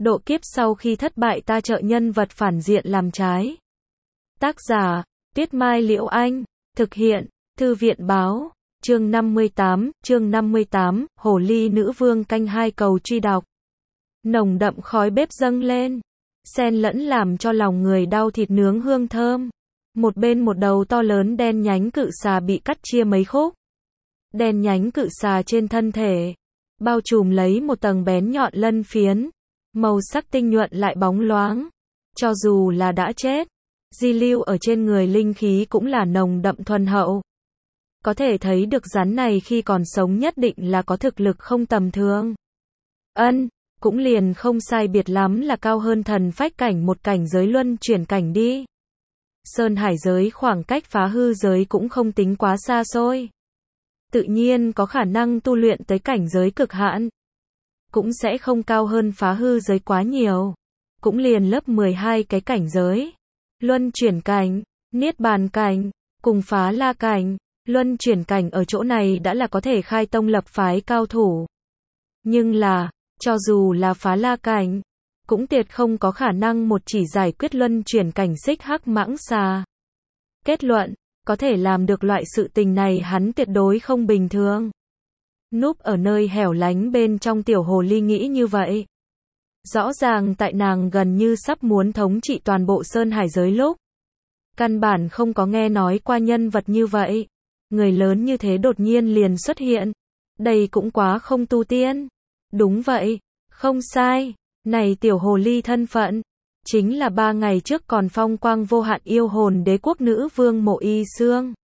Độ kiếp sau khi thất bại ta trợ nhân vật phản diện làm trái. Tác giả, Tuyết Mai Liễu Anh. Thực hiện, Thư viện Báo. Chương 58, Hồ Ly Nữ Vương canh 2 cầu truy đọc. Nồng đậm khói bếp dâng lên, xen lẫn làm cho lòng người đau thịt nướng hương thơm. Một bên một đầu to lớn đen nhánh cự xà bị cắt chia mấy khúc. Đen nhánh cự xà trên thân thể, bao trùm lấy một tầng bén nhọn lân phiến, màu sắc tinh nhuận lại bóng loáng. Cho dù là đã chết, di lưu ở trên người linh khí cũng là nồng đậm thuần hậu. Có thể thấy được rắn này khi còn sống nhất định là có thực lực không tầm thường. Cũng liền không sai biệt lắm là cao hơn thần phách cảnh một cảnh giới luân chuyển cảnh đi. Sơn hải giới khoảng cách phá hư giới cũng không tính quá xa xôi. Tự nhiên có khả năng tu luyện tới cảnh giới cực hạn. Cũng sẽ không cao hơn phá hư giới quá nhiều. Cũng liền lớp 12 cái cảnh giới. Luân chuyển cảnh, niết bàn cảnh, cùng phá la cảnh. Luân chuyển cảnh ở chỗ này đã là có thể khai tông lập phái cao thủ. Nhưng là, cho dù là phá la cảnh, cũng tuyệt không có khả năng một chỉ giải quyết luân chuyển cảnh xích hắc mãng xà. Kết luận, có thể làm được loại sự tình này hắn tuyệt đối không bình thường. Núp ở nơi hẻo lánh bên trong tiểu hồ ly nghĩ như vậy. Rõ ràng tại nàng gần như sắp muốn thống trị toàn bộ sơn hải giới lúc. Căn bản không có nghe nói qua nhân vật như vậy. Người lớn như thế đột nhiên liền xuất hiện. Đây cũng quá không tu tiên. Đúng vậy, không sai. Này tiểu hồ ly thân phận, chính là 3 ngày trước còn phong quang vô hạn yêu hồn đế quốc nữ vương Mộ Y Xương.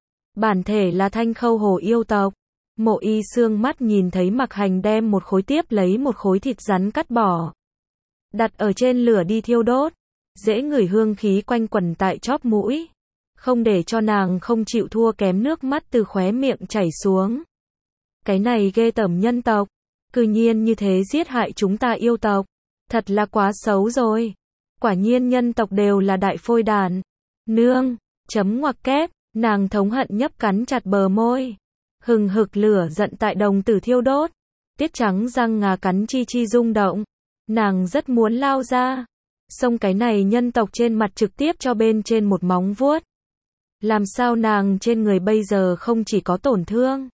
Bản thể là Thanh Khâu hồ yêu tộc. Mộ Y Xương mắt nhìn thấy Mặc Hành đem một khối tiếp lấy một khối thịt rắn cắt bỏ. Đặt ở trên lửa đi thiêu đốt. Dễ ngửi hương khí quanh quẩn tại chóp mũi. Không để cho nàng không chịu thua kém nước mắt từ khóe miệng chảy xuống. Cái này ghê tởm nhân tộc. Cư nhiên như thế giết hại chúng ta yêu tộc. Thật là quá xấu rồi. Quả nhiên nhân tộc đều là đại phôi đàn. Nương, chấm ngoặc kép, nàng thống hận nhấp cắn chặt bờ môi. Hừng hực lửa giận tại đồng tử thiêu đốt. Tiết trắng răng ngà cắn chi chi rung động. Nàng rất muốn lao ra. Xông cái này nhân tộc trên mặt trực tiếp cho bên trên một móng vuốt. Làm sao nàng trên người bây giờ không chỉ có tổn thương,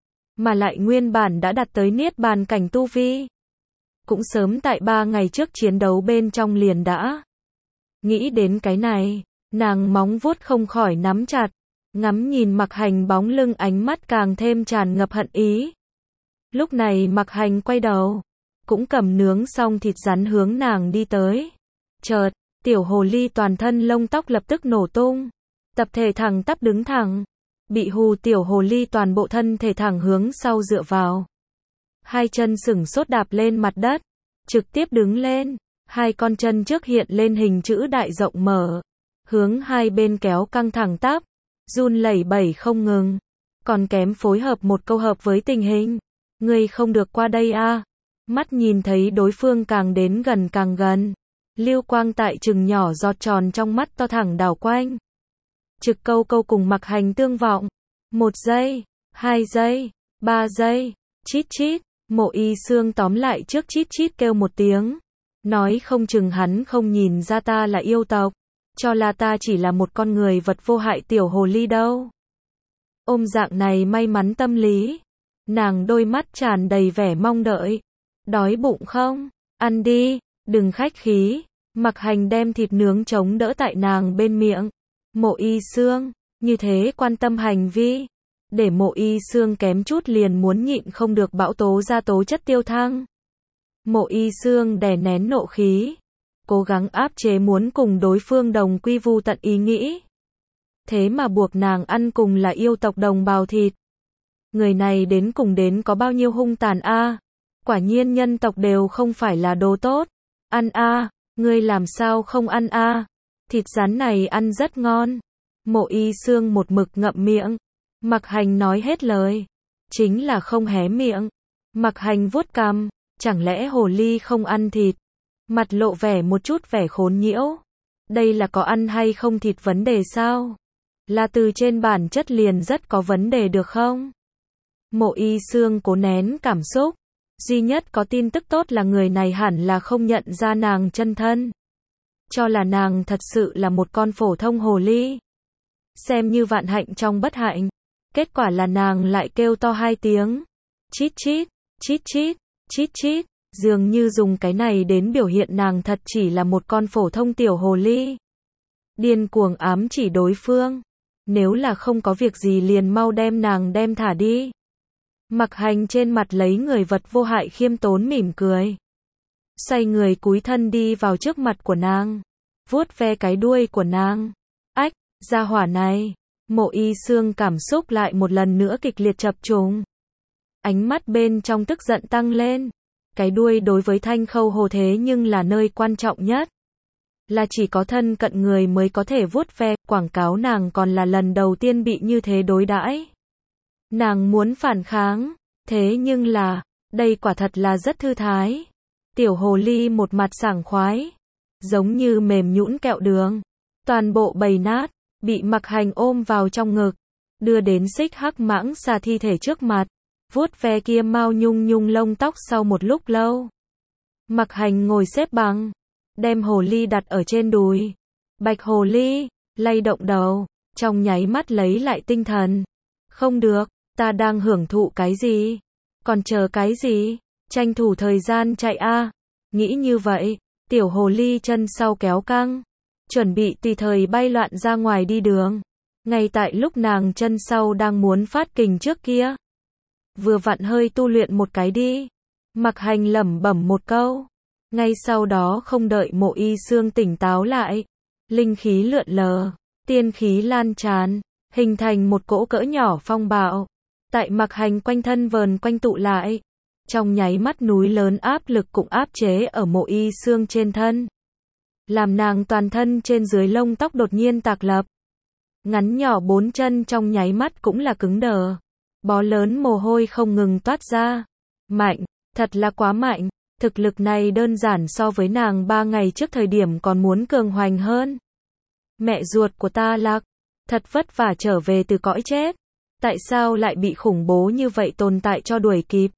mà lại nguyên bản đã đạt tới niết bàn cảnh tu vi. Cũng sớm tại 3 ngày trước chiến đấu bên trong liền đã. Nghĩ đến cái này, nàng móng vuốt không khỏi nắm chặt, ngắm nhìn Mặc Hành bóng lưng ánh mắt càng thêm tràn ngập hận ý. Lúc này Mặc Hành quay đầu, cũng cầm nướng xong thịt rắn hướng nàng đi tới. Chợt, tiểu hồ ly toàn thân lông tóc lập tức nổ tung. Tập thể thẳng tắp đứng thẳng. Bị hù tiểu hồ ly toàn bộ thân thể thẳng hướng sau dựa vào. Hai chân sừng sốt đạp lên mặt đất. Trực tiếp đứng lên. Hai con chân trước hiện lên hình chữ đại rộng mở. Hướng hai bên kéo căng thẳng tắp. Run lẩy bẩy không ngừng. Còn kém phối hợp một câu hợp với tình hình. Ngươi không được qua đây a. Mắt nhìn thấy đối phương càng đến gần càng gần. Lưu quang tại chừng nhỏ giọt tròn trong mắt to thẳng đảo quanh. Trực câu câu cùng Mặc Hành tương vọng. 1 giây, 2 giây, 3 giây, chít chít. Mộ Y Xương tóm lại trước chít chít kêu một tiếng. Nói không chừng hắn không nhìn ra ta là yêu tộc. Cho là ta chỉ là một con người vật vô hại tiểu hồ ly đâu. Ôm dạng này may mắn tâm lý. Nàng đôi mắt tràn đầy vẻ mong đợi. Đói bụng không? Ăn đi, đừng khách khí. Mặc Hành đem thịt nướng chống đỡ tại nàng bên miệng. Mộ Y Xương, như thế quan tâm hành vi. Để Mộ Y Xương kém chút liền muốn nhịn không được bão tố ra tố chất tiêu thăng. Mộ Y Xương đè nén nộ khí. Cố gắng áp chế muốn cùng đối phương đồng quy vu tận ý nghĩ. Thế mà buộc nàng ăn cùng là yêu tộc đồng bào thịt. Người này đến cùng đến có bao nhiêu hung tàn a? Quả nhiên nhân tộc đều không phải là đồ tốt. Ăn a, ngươi làm sao không ăn a? Thịt rắn này ăn rất ngon. Mộ Y Xương một mực ngậm miệng. Mặc Hành nói hết lời. Chính là không hé miệng. Mặc Hành vuốt cằm. Chẳng lẽ hồ ly không ăn thịt? Mặt lộ vẻ một chút vẻ khốn nhiễu. Đây là có ăn hay không thịt vấn đề sao? Là từ trên bản chất liền rất có vấn đề được không? Mộ Y Xương cố nén cảm xúc. Duy nhất có tin tức tốt là người này hẳn là không nhận ra nàng chân thân. Cho là nàng thật sự là một con phổ thông hồ ly. Xem như vạn hạnh trong bất hạnh. Kết quả là nàng lại kêu to 2 tiếng. Chít chít, chít chít, chít chít. Dường như dùng cái này đến biểu hiện nàng thật chỉ là một con phổ thông tiểu hồ ly. Điên cuồng ám chỉ đối phương. Nếu là không có việc gì liền mau đem nàng đem thả đi. Mặc Hành trên mặt lấy người vật vô hại khiêm tốn mỉm cười. Xoay người cúi thân đi vào trước mặt của nàng. Vuốt ve cái đuôi của nàng. Ách, gia hỏa này. Mộ Y Xương cảm xúc lại một lần nữa kịch liệt chập trùng. Ánh mắt bên trong tức giận tăng lên. Cái đuôi đối với Thanh Khâu Hồ thế nhưng là nơi quan trọng nhất. Là chỉ có thân cận người mới có thể vuốt ve, quảng cáo nàng còn là lần đầu tiên bị như thế đối đãi. Nàng muốn phản kháng, thế nhưng là, đây quả thật là rất thư thái. Tiểu hồ ly một mặt sảng khoái, giống như mềm nhũn kẹo đường, toàn bộ bầy nát, bị Mặc Hành ôm vào trong ngực, đưa đến Xích Hắc Mãng Xà thi thể trước mặt, vuốt ve kia mao nhung nhung lông tóc sau một lúc lâu. Mặc Hành ngồi xếp bằng, đem hồ ly đặt ở trên đùi. Bạch hồ ly, lay động đầu, trong nháy mắt lấy lại tinh thần. Không được, ta đang hưởng thụ cái gì? Còn chờ cái gì? Tranh thủ thời gian chạy a. Nghĩ như vậy, tiểu hồ ly chân sau kéo căng, chuẩn bị tùy thời bay loạn ra ngoài đi đường. Ngay tại lúc nàng chân sau đang muốn phát kình trước kia, vừa vặn hơi tu luyện một cái đi. Mặc Hành lẩm bẩm một câu. Ngay sau đó không đợi Mộ Y Xương tỉnh táo lại, linh khí lượn lờ, tiên khí lan tràn, hình thành một cỗ cỡ nhỏ phong bạo, tại Mặc Hành quanh thân vờn quanh tụ lại. Trong nháy mắt núi lớn áp lực cũng áp chế ở Mộ Y Xương trên thân, làm nàng toàn thân trên dưới lông tóc đột nhiên tạc lập. Ngắn nhỏ 4 chân trong nháy mắt cũng là cứng đờ, bó lớn mồ hôi không ngừng toát ra. Mạnh, thật là quá mạnh. Thực lực này đơn giản so với nàng 3 ngày trước thời điểm còn muốn cường hoành hơn. Mẹ ruột của ta Lạc, thật vất vả trở về từ cõi chết. Tại sao lại bị khủng bố như vậy tồn tại cho đuổi kịp?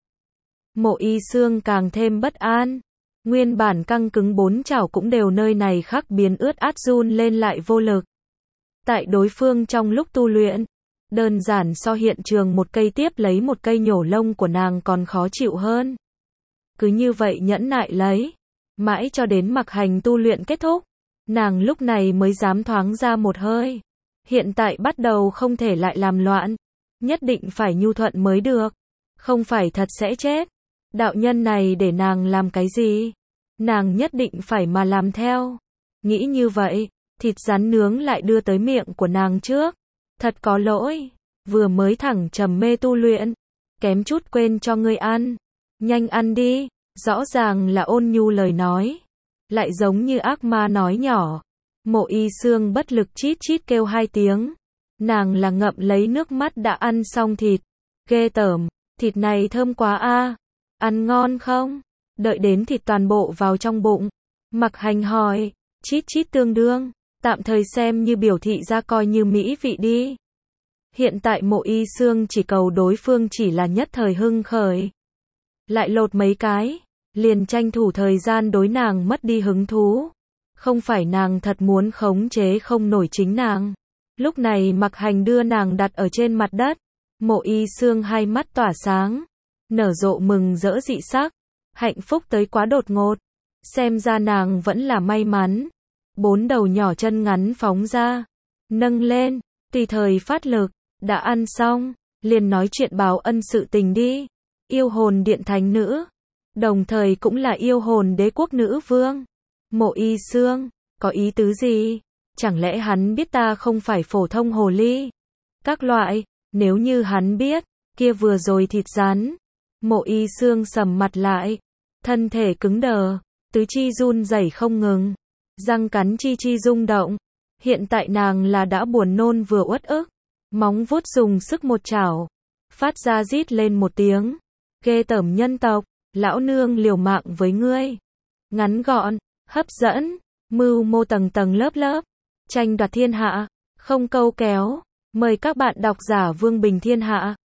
Mộ Y Xương càng thêm bất an. Nguyên bản căng cứng 4 chảo cũng đều nơi này khắc biến ướt át run lên lại vô lực. Tại đối phương trong lúc tu luyện, đơn giản so hiện trường một cây tiếp lấy một cây nhổ lông của nàng còn khó chịu hơn. Cứ như vậy nhẫn nại lấy, mãi cho đến Mặc Hành tu luyện kết thúc, nàng lúc này mới dám thoáng ra một hơi. Hiện tại bắt đầu không thể lại làm loạn, nhất định phải nhu thuận mới được, không phải thật sẽ chết. Đạo nhân này để nàng làm cái gì? Nàng nhất định phải mà làm theo. Nghĩ như vậy, thịt rắn nướng lại đưa tới miệng của nàng trước. Thật có lỗi, vừa mới thẳng trầm mê tu luyện, kém chút quên cho ngươi ăn. Nhanh ăn đi, rõ ràng là ôn nhu lời nói, lại giống như ác ma nói nhỏ. Mộ Y Xương bất lực chít chít kêu 2 tiếng. Nàng là ngậm lấy nước mắt đã ăn xong thịt. Ghê tởm, thịt này thơm quá a. Ăn ngon không? Đợi đến thịt toàn bộ vào trong bụng, Mặc Hành hỏi, chít chít tương đương, tạm thời xem như biểu thị ra coi như mỹ vị đi. Hiện tại Mộ Y Xương chỉ cầu đối phương chỉ là nhất thời hưng khởi. Lại lột mấy cái, liền tranh thủ thời gian đối nàng mất đi hứng thú. Không phải nàng thật muốn khống chế không nổi chính nàng. Lúc này Mặc Hành đưa nàng đặt ở trên mặt đất. Mộ Y Xương hai mắt tỏa sáng, nở rộ mừng rỡ dị sắc. Hạnh phúc tới quá đột ngột. Xem ra nàng vẫn là may mắn. 4 đầu nhỏ chân ngắn phóng ra, nâng lên, tùy thời phát lực. Đã ăn xong, liền nói chuyện báo ân sự tình đi. Yêu hồn điện thánh nữ, đồng thời cũng là yêu hồn đế quốc nữ vương. Mộ Y Xương, có ý tứ gì? Chẳng lẽ hắn biết ta không phải phổ thông hồ ly? Các loại, nếu như hắn biết, kia vừa rồi thịt rắn. Mộ Y Xương sầm mặt lại, thân thể cứng đờ, tứ chi run rẩy không ngừng, răng cắn chi chi rung động. Hiện tại nàng là đã buồn nôn vừa uất ức, móng vuốt dùng sức một chảo, phát ra rít lên một tiếng. Ghê tởm nhân tộc, lão nương liều mạng với ngươi. Ngắn gọn, hấp dẫn, mưu mô tầng tầng lớp lớp, tranh đoạt thiên hạ, không câu kéo. Mời các bạn độc giả Vương Bình Thiên Hạ.